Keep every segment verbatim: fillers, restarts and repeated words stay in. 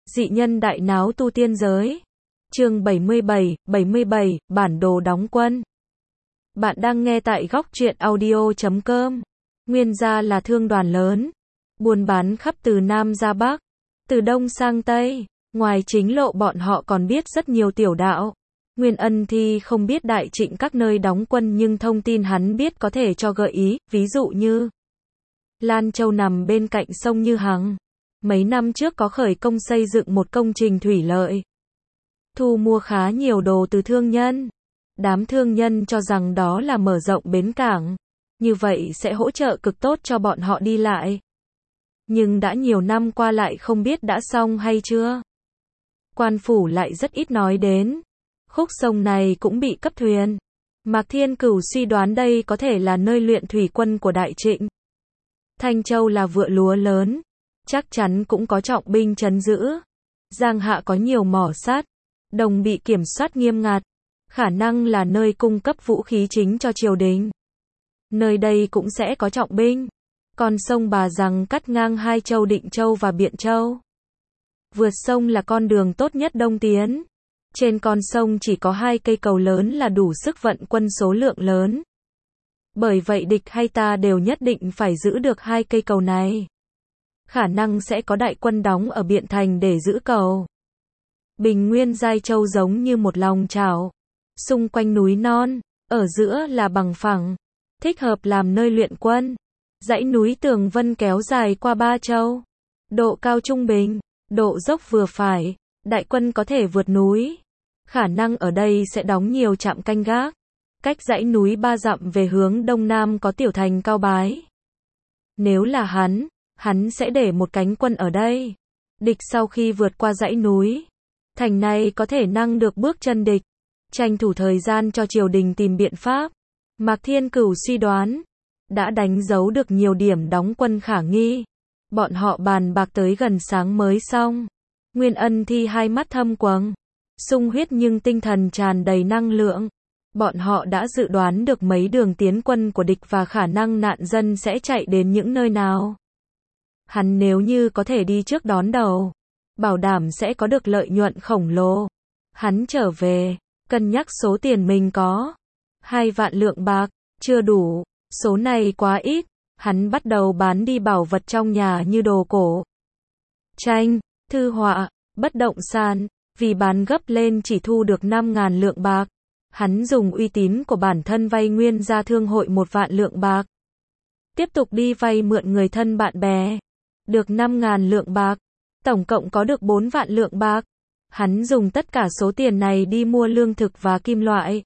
Dị nhân đại náo tu tiên giới. Chương bảy mươi bảy, bảy mươi bảy, bản đồ đóng quân. Bạn đang nghe tại góc truyện audio chấm com. Nguyên gia là thương đoàn lớn, buôn bán khắp từ Nam ra Bắc, từ Đông sang Tây. Ngoài chính lộ bọn họ còn biết rất nhiều tiểu đạo. Nguyên Ân Thi không biết Đại Trịnh các nơi đóng quân, nhưng thông tin hắn biết có thể cho gợi ý, ví dụ như Lan Châu nằm bên cạnh sông Như Hằng. Mấy năm trước có khởi công xây dựng một công trình thủy lợi, thu mua khá nhiều đồ từ thương nhân. Đám thương nhân cho rằng đó là mở rộng bến cảng, như vậy sẽ hỗ trợ cực tốt cho bọn họ đi lại. Nhưng đã nhiều năm qua lại không biết đã xong hay chưa. Quan phủ lại rất ít nói đến. Khúc sông này cũng bị cấp thuyền. Mạc Thiên Cửu suy đoán đây có thể là nơi luyện thủy quân của Đại Trịnh. Thanh Châu là vựa lúa lớn, chắc chắn cũng có trọng binh trấn giữ. Giang Hạ có nhiều mỏ sắt, đồng bị kiểm soát nghiêm ngặt, khả năng là nơi cung cấp vũ khí chính cho triều đình. Nơi đây cũng sẽ có trọng binh. Con sông Bà Giằng cắt ngang hai châu Định Châu và Biện Châu. Vượt sông là con đường tốt nhất đông tiến. Trên con sông chỉ có hai cây cầu lớn là đủ sức vận quân số lượng lớn. Bởi vậy địch hay ta đều nhất định phải giữ được hai cây cầu này. Khả năng sẽ có đại quân đóng ở Biện Thành để giữ cầu. Bình Nguyên Giai Châu giống như một lòng chảo. Xung quanh núi non, ở giữa là bằng phẳng, thích hợp làm nơi luyện quân. Dãy núi Tường Vân kéo dài qua ba châu. Độ cao trung bình, độ dốc vừa phải, đại quân có thể vượt núi. Khả năng ở đây sẽ đóng nhiều trạm canh gác. Cách dãy núi ba dặm về hướng đông nam có tiểu thành Cao Bái. Nếu là hắn, hắn sẽ để một cánh quân ở đây. Địch sau khi vượt qua dãy núi, thành này có thể năng được bước chân địch, tranh thủ thời gian cho triều đình tìm biện pháp. Mạc Thiên Cửu suy đoán, đã đánh dấu được nhiều điểm đóng quân khả nghi. Bọn họ bàn bạc tới gần sáng mới xong. Nguyên Ân Thi hai mắt thâm quầng, sung huyết nhưng tinh thần tràn đầy năng lượng. Bọn họ đã dự đoán được mấy đường tiến quân của địch và khả năng nạn dân sẽ chạy đến những nơi nào. Hắn nếu như có thể đi trước đón đầu, bảo đảm sẽ có được lợi nhuận khổng lồ. Hắn trở về, cân nhắc số tiền mình có. Hai vạn lượng bạc, chưa đủ, số này quá ít. Hắn bắt đầu bán đi bảo vật trong nhà như đồ cổ, tranh, thư họa, bất động sản. Vì bán gấp lên chỉ thu được năm ngàn lượng bạc. Hắn dùng uy tín của bản thân vay Nguyên gia thương hội một vạn lượng bạc. Tiếp tục đi vay mượn người thân bạn bè. Được năm ngàn lượng bạc. Tổng cộng có được bốn vạn lượng bạc. Hắn dùng tất cả số tiền này đi mua lương thực và kim loại.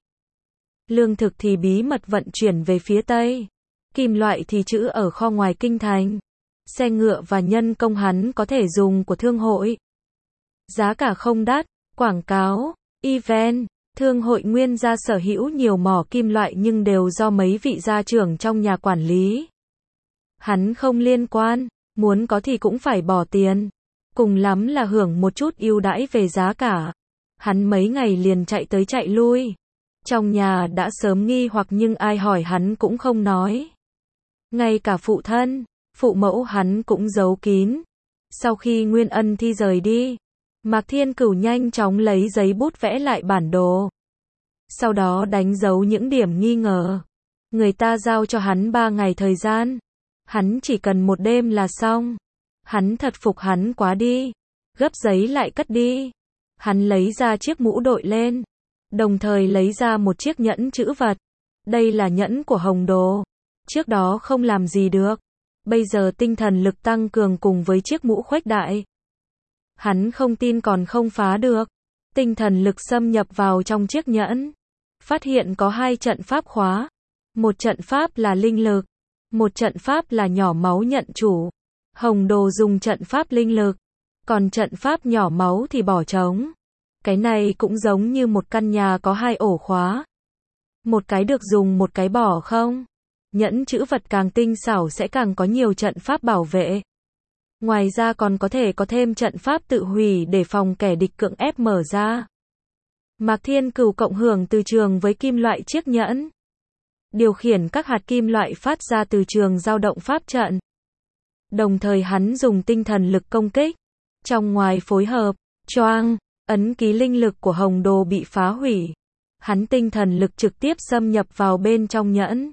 Lương thực thì bí mật vận chuyển về phía Tây. Kim loại thì trữ ở kho ngoài kinh thành. Xe ngựa và nhân công hắn có thể dùng của thương hội. Giá cả không đắt, quảng cáo, event. Thương hội Nguyên gia sở hữu nhiều mỏ kim loại nhưng đều do mấy vị gia trưởng trong nhà quản lý. Hắn không liên quan, muốn có thì cũng phải bỏ tiền. Cùng lắm là hưởng một chút ưu đãi về giá cả. Hắn mấy ngày liền chạy tới chạy lui. Trong nhà đã sớm nghi hoặc nhưng ai hỏi hắn cũng không nói. Ngay cả phụ thân, phụ mẫu hắn cũng giấu kín. Sau khi Nguyên Ân Thi rời đi, Mạc Thiên Cửu nhanh chóng lấy giấy bút vẽ lại bản đồ. Sau đó đánh dấu những điểm nghi ngờ. Người ta giao cho hắn ba ngày thời gian. Hắn chỉ cần một đêm là xong. Hắn thật phục hắn quá đi. Gấp giấy lại cất đi. Hắn lấy ra chiếc mũ đội lên. Đồng thời lấy ra một chiếc nhẫn chữ vật. Đây là nhẫn của Hồng Đồ. Trước đó không làm gì được. Bây giờ tinh thần lực tăng cường cùng với chiếc mũ khuếch đại. Hắn không tin còn không phá được. Tinh thần lực xâm nhập vào trong chiếc nhẫn. Phát hiện có hai trận pháp khóa. Một trận pháp là linh lực. Một trận pháp là nhỏ máu nhận chủ. Hồng Đồ dùng trận pháp linh lực. Còn trận pháp nhỏ máu thì bỏ trống. Cái này cũng giống như một căn nhà có hai ổ khóa. Một cái được dùng một cái bỏ không. Nhẫn chữ vật càng tinh xảo sẽ càng có nhiều trận pháp bảo vệ. Ngoài ra còn có thể có thêm trận pháp tự hủy để phòng kẻ địch cưỡng ép mở ra. Mạc Thiên Cửu cộng hưởng từ trường với kim loại chiếc nhẫn. Điều khiển các hạt kim loại phát ra từ trường dao động pháp trận. Đồng thời hắn dùng tinh thần lực công kích. Trong ngoài phối hợp, choang, ấn ký linh lực của Hồng Đồ bị phá hủy. Hắn tinh thần lực trực tiếp xâm nhập vào bên trong nhẫn.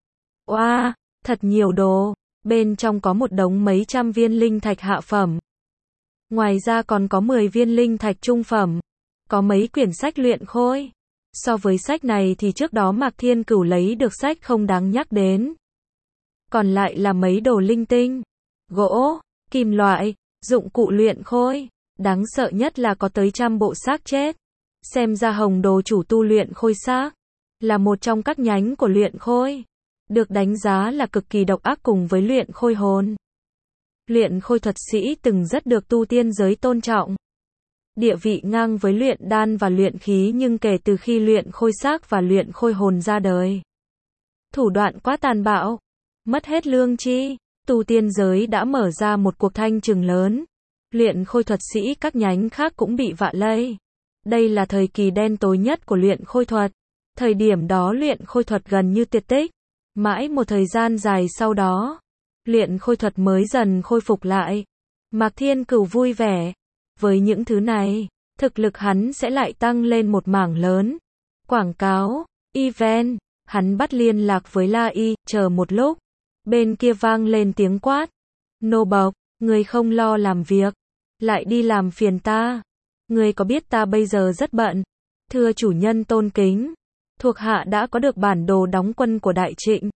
Oa, thật nhiều đồ, bên trong có một đống mấy trăm viên linh thạch hạ phẩm. Ngoài ra còn có mười viên linh thạch trung phẩm, có mấy quyển sách luyện khôi. So với sách này thì trước đó Mạc Thiên Cửu lấy được sách không đáng nhắc đến. Còn lại là mấy đồ linh tinh, gỗ, kim loại, dụng cụ luyện khôi. Đáng sợ nhất là có tới trăm bộ xác chết. Xem ra Hồng Đồ chủ tu luyện khôi xác, là một trong các nhánh của luyện khôi. Được đánh giá là cực kỳ độc ác cùng với luyện khôi hồn. Luyện khôi thuật sĩ từng rất được tu tiên giới tôn trọng. Địa vị ngang với luyện đan và luyện khí, nhưng kể từ khi luyện khôi xác và luyện khôi hồn ra đời, thủ đoạn quá tàn bạo, mất hết lương tri, tu tiên giới đã mở ra một cuộc thanh trừng lớn. Luyện khôi thuật sĩ các nhánh khác cũng bị vạ lây. Đây là thời kỳ đen tối nhất của luyện khôi thuật. Thời điểm đó luyện khôi thuật gần như tuyệt tích. Mãi một thời gian dài sau đó, luyện khôi thuật mới dần khôi phục lại. Mạc Thiên Cửu vui vẻ. Với những thứ này, thực lực hắn sẽ lại tăng lên một mảng lớn. Quảng cáo, event, hắn bắt liên lạc với La Y, chờ một lúc. Bên kia vang lên tiếng quát. Nô bộc, người không lo làm việc, lại đi làm phiền ta. Người có biết ta bây giờ rất bận. Thưa chủ nhân tôn kính, thuộc hạ đã có được bản đồ đóng quân của Đại Trịnh.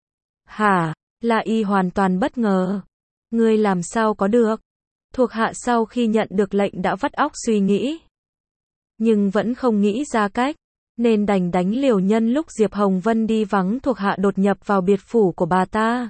Hả? La Y hoàn toàn bất ngờ. Ngươi làm sao có được? Thuộc hạ sau khi nhận được lệnh đã vắt óc suy nghĩ, nhưng vẫn không nghĩ ra cách, nên đành đánh liều. Nhân lúc Diệp Hồng Vân đi vắng, thuộc hạ đột nhập vào biệt phủ của bà ta.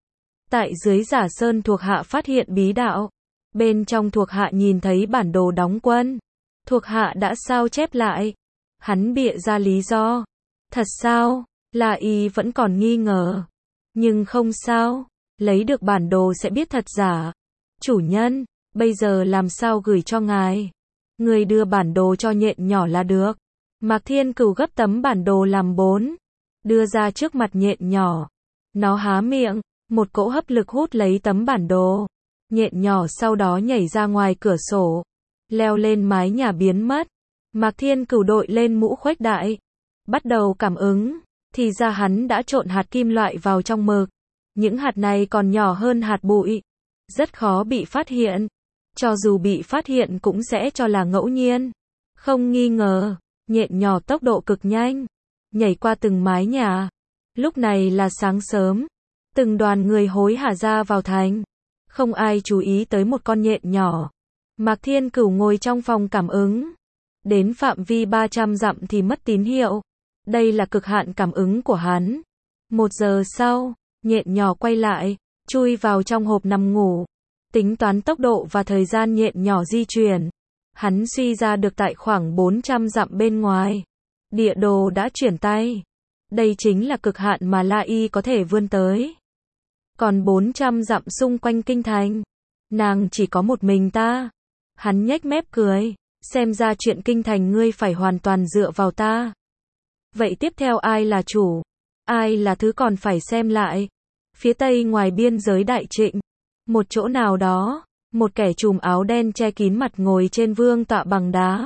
Tại dưới Giả Sơn, thuộc hạ phát hiện bí đạo. Bên trong thuộc hạ nhìn thấy bản đồ đóng quân. Thuộc hạ đã sao chép lại. Hắn bịa ra lý do. Thật sao? La Y vẫn còn nghi ngờ. Nhưng không sao, lấy được bản đồ sẽ biết thật giả. Chủ nhân, bây giờ làm sao gửi cho ngài? Người đưa bản đồ cho nhện nhỏ là được. Mạc Thiên Cửu gấp tấm bản đồ làm bốn, đưa ra trước mặt nhện nhỏ. Nó há miệng, một cỗ hấp lực hút lấy tấm bản đồ. Nhện nhỏ sau đó nhảy ra ngoài cửa sổ, leo lên mái nhà biến mất. Mạc Thiên Cửu đội lên mũ khuếch đại, bắt đầu cảm ứng. Thì ra hắn đã trộn hạt kim loại vào trong mực. Những hạt này còn nhỏ hơn hạt bụi, rất khó bị phát hiện. Cho dù bị phát hiện cũng sẽ cho là ngẫu nhiên. Không nghi ngờ, nhện nhỏ tốc độ cực nhanh, nhảy qua từng mái nhà. Lúc này là sáng sớm, từng đoàn người hối hả ra vào thành. Không ai chú ý tới một con nhện nhỏ. Mạc Thiên Cửu ngồi trong phòng cảm ứng. Đến phạm vi ba trăm dặm thì mất tín hiệu. Đây là cực hạn cảm ứng của hắn. Một giờ sau, nhện nhỏ quay lại, chui vào trong hộp nằm ngủ. Tính toán tốc độ và thời gian nhện nhỏ di chuyển, hắn suy ra được tại khoảng bốn trăm dặm bên ngoài. Địa đồ đã chuyển tay. Đây chính là cực hạn mà La Y có thể vươn tới. Còn bốn trăm dặm xung quanh kinh thành, nàng chỉ có một mình ta. Hắn nhếch mép cười, xem ra chuyện kinh thành ngươi phải hoàn toàn dựa vào ta. Vậy tiếp theo ai là chủ? Ai là thứ còn phải xem lại? Phía tây ngoài biên giới Đại Trịnh, một chỗ nào đó, một kẻ trùm áo đen che kín mặt ngồi trên vương tọa bằng đá.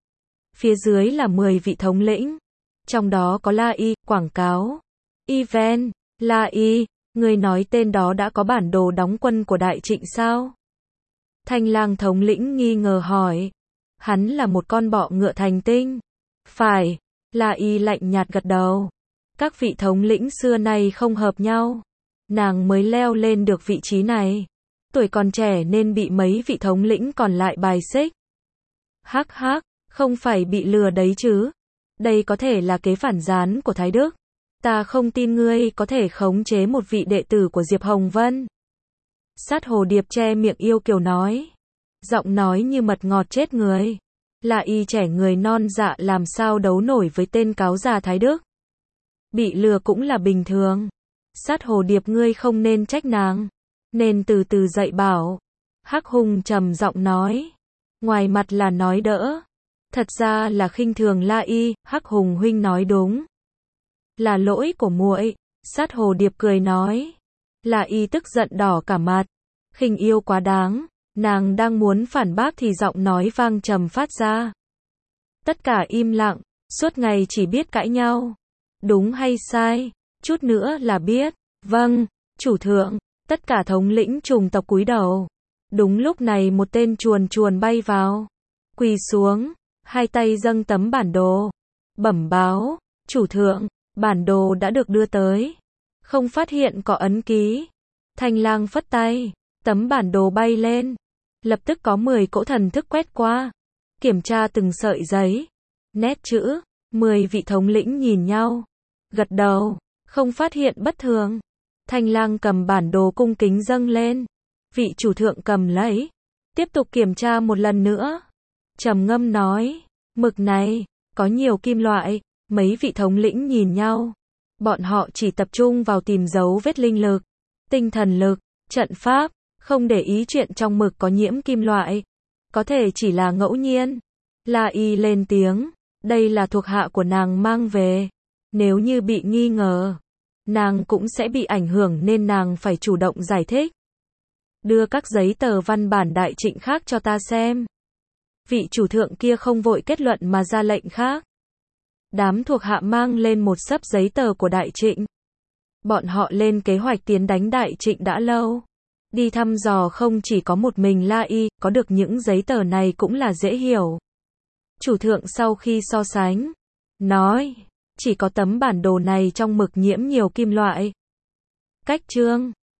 Phía dưới là mười vị thống lĩnh. Trong đó có La Y, quảng cáo. Event, La Y, người nói tên đó đã có bản đồ đóng quân của Đại Trịnh sao? Thanh Lang thống lĩnh nghi ngờ hỏi. Hắn là một con bọ ngựa thành tinh. Phải. La Y lạnh nhạt gật đầu. Các vị thống lĩnh xưa nay không hợp nhau. Nàng mới leo lên được vị trí này. Tuổi còn trẻ nên bị mấy vị thống lĩnh còn lại bài xích. Hắc hắc, không phải bị lừa đấy chứ. Đây có thể là kế phản gián của Thái Đức. Ta không tin ngươi có thể khống chế một vị đệ tử của Diệp Hồng Vân. Sát Hồ Điệp che miệng yêu kiều nói. Giọng nói như mật ngọt chết người. La Y trẻ người non dạ làm sao đấu nổi với tên cáo già Thái Đức. Bị lừa cũng là bình thường. Sát Hồ Điệp ngươi không nên trách nàng, nên từ từ dạy bảo. Hắc Hùng trầm giọng nói. Ngoài mặt là nói đỡ, thật ra là khinh thường La Y. Hắc Hùng huynh nói đúng, là lỗi của muội. Sát Hồ Điệp cười nói. La Y tức giận đỏ cả mặt. Khinh yêu quá đáng. Nàng đang muốn phản bác thì giọng nói vang trầm phát ra. Tất cả im lặng, suốt ngày chỉ biết cãi nhau. Đúng hay sai, chút nữa là biết. Vâng, chủ thượng. Tất cả thống lĩnh chủng tộc cúi đầu. Đúng lúc này một tên chuồn chuồn bay vào. Quỳ xuống, hai tay dâng tấm bản đồ. Bẩm báo, chủ thượng, bản đồ đã được đưa tới. Không phát hiện có ấn ký. Thanh Lang phất tay, tấm bản đồ bay lên. Lập tức có mười cỗ thần thức quét qua. Kiểm tra từng sợi giấy. Nét chữ, mười vị thống lĩnh nhìn nhau. Gật đầu, không phát hiện bất thường. Thanh Lang cầm bản đồ cung kính dâng lên. Vị chủ thượng cầm lấy. Tiếp tục kiểm tra một lần nữa. Trầm ngâm nói, mực này, có nhiều kim loại. Mấy vị thống lĩnh nhìn nhau. Bọn họ chỉ tập trung vào tìm dấu vết linh lực, tinh thần lực, trận pháp, không để ý chuyện trong mực có nhiễm kim loại. Có thể chỉ là ngẫu nhiên. La Y lên tiếng, đây là thuộc hạ của nàng mang về. Nếu như bị nghi ngờ, nàng cũng sẽ bị ảnh hưởng nên nàng phải chủ động giải thích. Đưa các giấy tờ văn bản đại trịnh khác cho ta xem. Vị chủ thượng kia không vội kết luận mà ra lệnh khác. Đám thuộc hạ mang lên một xấp giấy tờ của đại trịnh. Bọn họ lên kế hoạch tiến đánh đại trịnh đã lâu. Đi thăm dò không chỉ có một mình La Y, có được những giấy tờ này cũng là dễ hiểu. Chủ thượng sau khi so sánh, nói, chỉ có tấm bản đồ này trong mực nhiễm nhiều kim loại. Cách chương